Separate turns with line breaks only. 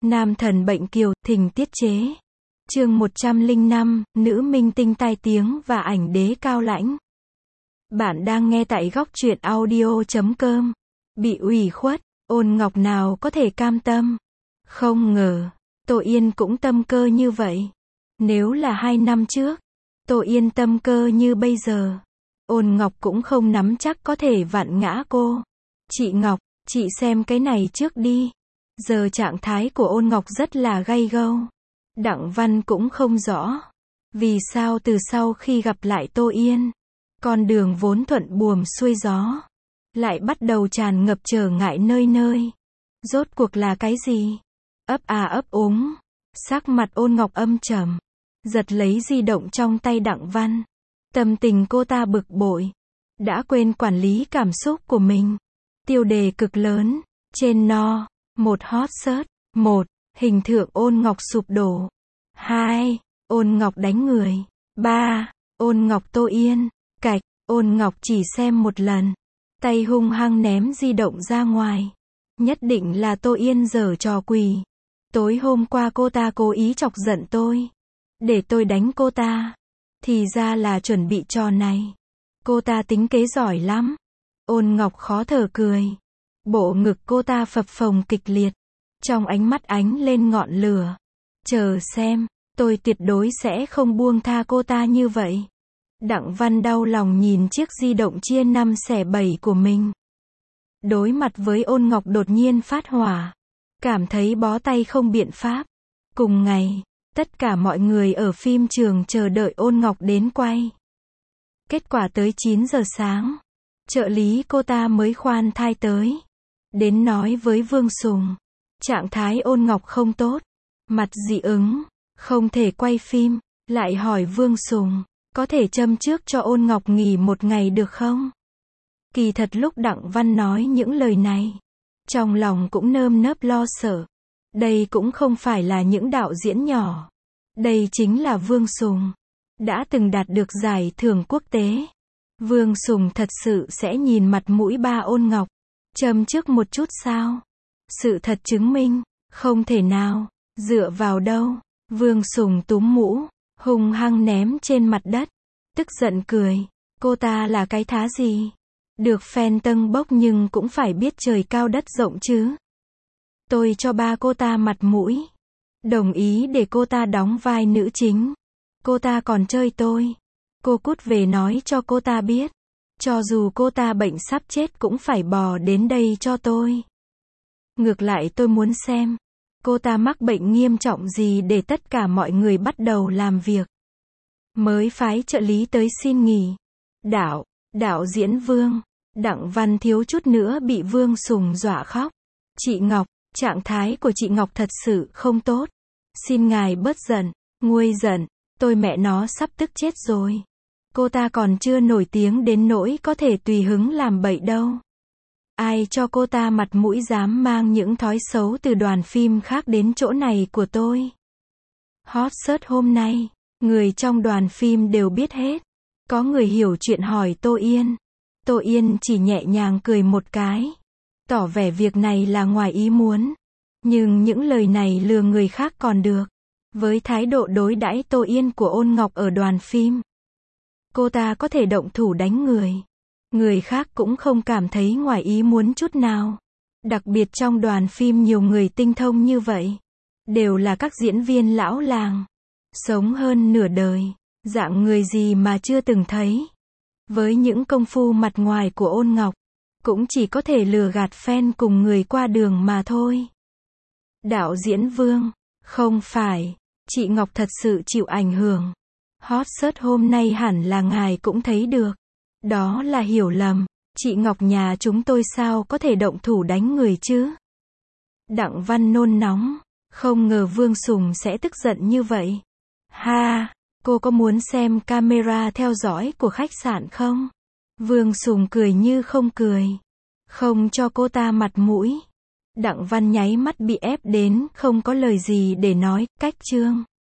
Nam thần bệnh kiều, thỉnh tiết chế. Chương 105, nữ minh tinh tai tiếng và ảnh đế cao lãnh. Bạn đang nghe tại góc truyện audio.com. Bị ủy khuất, Ôn Ngọc nào có thể cam tâm. Không ngờ, Tô Yên cũng tâm cơ như vậy. Nếu là 2 năm trước, Tô Yên tâm cơ như bây giờ, Ôn Ngọc cũng không nắm chắc có thể vặn ngã cô. Chị Ngọc, chị xem cái này trước đi. Giờ trạng thái của Ôn Ngọc rất là gay gâu. Đặng Văn cũng không rõ vì sao từ sau khi gặp lại Tô Yên, con đường vốn thuận buồm xuôi gió lại bắt đầu tràn ngập trở ngại nơi nơi. Rốt cuộc là cái gì? Ấp à ấp úng, sắc mặt Ôn Ngọc âm trầm, giật lấy di động trong tay Đặng Văn. Tâm tình cô ta bực bội, đã quên quản lý cảm xúc của mình. Tiêu đề cực lớn, trên no, 1 hot search, 1, hình tượng Ôn Ngọc sụp đổ. 2, Ôn Ngọc đánh người. 3, Ôn Ngọc Tô Yên, cạch, Ôn Ngọc chỉ xem một lần, tay hung hăng ném di động ra ngoài. Nhất định là Tô Yên giở trò quỷ. Tối hôm qua cô ta cố ý chọc giận tôi, để tôi đánh cô ta. Thì ra là chuẩn bị trò này. Cô ta tính kế giỏi lắm. Ôn Ngọc khó thở cười. Bộ ngực cô ta phập phồng kịch liệt, trong ánh mắt ánh lên ngọn lửa. Chờ xem, tôi tuyệt đối sẽ không buông tha cô ta như vậy. Đặng Văn đau lòng nhìn chiếc di động chia 5 xẻ 7 của mình. Đối mặt với Ôn Ngọc đột nhiên phát hỏa, cảm thấy bó tay không biện pháp. Cùng ngày, tất cả mọi người ở phim trường chờ đợi Ôn Ngọc đến quay. Kết quả tới 9 giờ sáng, trợ lý cô ta mới khoan thai tới. Đến nói với Vương Sùng, trạng thái Ôn Ngọc không tốt, mặt dị ứng, không thể quay phim. Lại hỏi Vương Sùng, có thể châm trước cho Ôn Ngọc nghỉ 1 ngày được không? Kỳ thật lúc Đặng Văn nói những lời này, trong lòng cũng nơm nớp lo sợ. Đây cũng không phải là những đạo diễn nhỏ. Đây chính là Vương Sùng, đã từng đạt được giải thưởng quốc tế. Vương Sùng thật sự sẽ nhìn mặt mũi ba Ôn Ngọc, châm trước một chút sao? Sự thật chứng minh, không thể nào. Dựa vào đâu? Vương Sùng túm mũ, hung hăng ném trên mặt đất, tức giận cười. Cô ta là cái thá gì? Được fan tâng bốc nhưng cũng phải biết trời cao đất rộng chứ. Tôi cho ba cô ta mặt mũi, đồng ý để cô ta đóng vai nữ chính. Cô ta còn chơi tôi. Cô cút về nói cho cô ta biết, cho dù cô ta bệnh sắp chết cũng phải bò đến đây cho tôi. Ngược lại tôi muốn xem, cô ta mắc bệnh nghiêm trọng gì để tất cả mọi người bắt đầu làm việc. Mới phái trợ lý tới xin nghỉ. Đạo diễn Vương, Đặng Văn thiếu chút nữa bị Vương Sùng dọa khóc. Chị Ngọc, trạng thái của chị Ngọc thật sự không tốt. Xin ngài bớt giận, nguôi giận, tôi mẹ nó sắp tức chết rồi. Cô ta còn chưa nổi tiếng đến nỗi có thể tùy hứng làm bậy đâu. Ai cho cô ta mặt mũi dám mang những thói xấu từ đoàn phim khác đến chỗ này của tôi. Hot search hôm nay, người trong đoàn phim đều biết hết. Có người hiểu chuyện hỏi Tô Yên. Tô Yên chỉ nhẹ nhàng cười một cái, tỏ vẻ việc này là ngoài ý muốn. Nhưng những lời này lừa người khác còn được. Với thái độ đối đãi Tô Yên của Ôn Ngọc ở đoàn phim, cô ta có thể động thủ đánh người. Người khác cũng không cảm thấy ngoài ý muốn chút nào. Đặc biệt trong đoàn phim nhiều người tinh thông như vậy, đều là các diễn viên lão làng, sống hơn nửa đời, dạng người gì mà chưa từng thấy. Với những công phu mặt ngoài của Ôn Ngọc, cũng chỉ có thể lừa gạt fan cùng người qua đường mà thôi. Đạo diễn Vương, không phải, chị Ngọc thật sự chịu ảnh hưởng. Hot search hôm nay hẳn là ngài cũng thấy được. Đó là hiểu lầm, chị Ngọc nhà chúng tôi sao có thể động thủ đánh người chứ? Đặng Văn nôn nóng, không ngờ Vương Sùng sẽ tức giận như vậy. Ha, cô có muốn xem camera theo dõi của khách sạn không? Vương Sùng cười như không cười, không cho cô ta mặt mũi. Đặng Văn nháy mắt bị ép đến không có lời gì để nói, cách chương.